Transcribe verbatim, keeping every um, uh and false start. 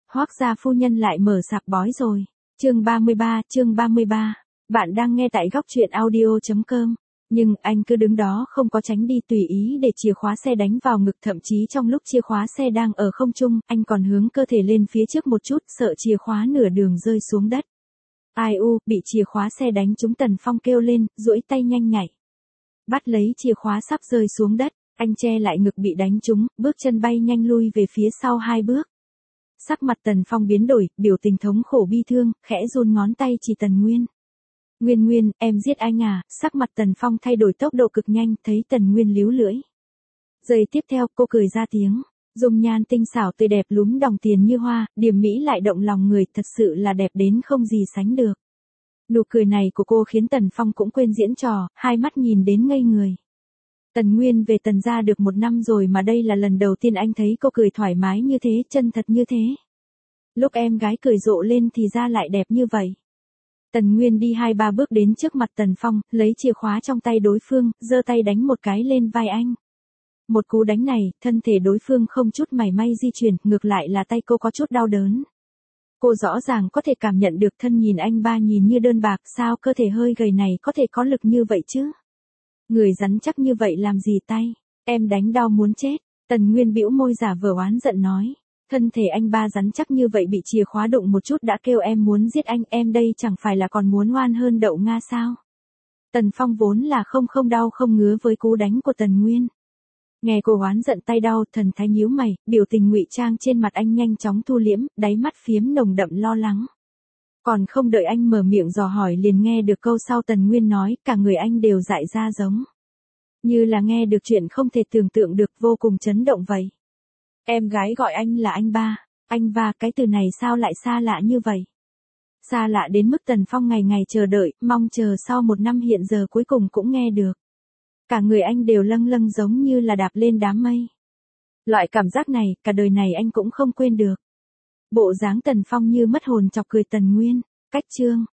Hoác gia phu nhân lại mở sạp bói rồi. Chương ba mươi ba, chương ba mươi ba. Bạn đang nghe tại góc truyện audio chấm com. Nhưng anh cứ đứng đó không có tránh đi, tùy ý để chìa khóa xe đánh vào ngực, thậm chí trong lúc chìa khóa xe đang ở không trung, anh còn hướng cơ thể lên phía trước một chút, sợ chìa khóa nửa đường rơi xuống đất. Ai u, bị chìa khóa xe đánh trúng. Tần Phong kêu lên, duỗi tay nhanh nhạy. Bắt lấy chìa khóa sắp rơi xuống đất, anh che lại ngực bị đánh trúng, bước chân bay nhanh lui về phía sau hai bước. Sắc mặt Tần Phong biến đổi, biểu tình thống khổ bi thương, khẽ run ngón tay chỉ Tần Nguyên. Nguyên Nguyên, em giết anh à? Sắc mặt Tần Phong thay đổi tốc độ cực nhanh, thấy Tần Nguyên líu lưỡi. Giây tiếp theo, cô cười ra tiếng, dung nhan tinh xảo tươi đẹp lúm đồng tiền như hoa, điềm mỹ lại động lòng người, thật sự là đẹp đến không gì sánh được. Nụ cười này của cô khiến Tần Phong cũng quên diễn trò, hai mắt nhìn đến ngây người. Tần Nguyên về Tần gia được một năm rồi mà đây là lần đầu tiên anh thấy cô cười thoải mái như thế, chân thật như thế. Lúc em gái cười rộ lên thì da lại đẹp như vậy. Tần Nguyên đi hai ba bước đến trước mặt Tần Phong, lấy chìa khóa trong tay đối phương, giơ tay đánh một cái lên vai anh. Một cú đánh này, thân thể đối phương không chút mảy may di chuyển, ngược lại là tay cô có chút đau đớn. Cô rõ ràng có thể cảm nhận được thân nhìn anh ba nhìn như đơn bạc, sao cơ thể hơi gầy này có thể có lực như vậy chứ? Người rắn chắc như vậy làm gì tay, em đánh đau muốn chết. Tần Nguyên bĩu môi giả vờ oán giận nói, thân thể anh ba rắn chắc như vậy bị chìa khóa đụng một chút đã kêu em muốn giết anh, em đây chẳng phải là còn muốn oan hơn đậu Nga sao? Tần Phong vốn là không không đau không ngứa với cú đánh của Tần Nguyên. Nghe cô oán giận tay đau, thần thái nhíu mày, biểu tình ngụy trang trên mặt anh nhanh chóng thu liễm, đáy mắt phiếm nồng đậm lo lắng. Còn không đợi anh mở miệng dò hỏi liền nghe được câu sau Tần Nguyên nói, cả người anh đều dại ra giống như là nghe được chuyện không thể tưởng tượng được, vô cùng chấn động vậy. Em gái gọi anh là anh ba, anh ba, cái từ này sao lại xa lạ như vậy? Xa lạ đến mức Tần Phong ngày ngày chờ đợi, mong chờ sau một năm hiện giờ cuối cùng cũng nghe được. Cả người anh đều lâng lâng giống như là đạp lên đám mây. Loại cảm giác này, cả đời này anh cũng không quên được. Bộ dáng Tần Phong như mất hồn chọc cười Tần Nguyên, cách chương.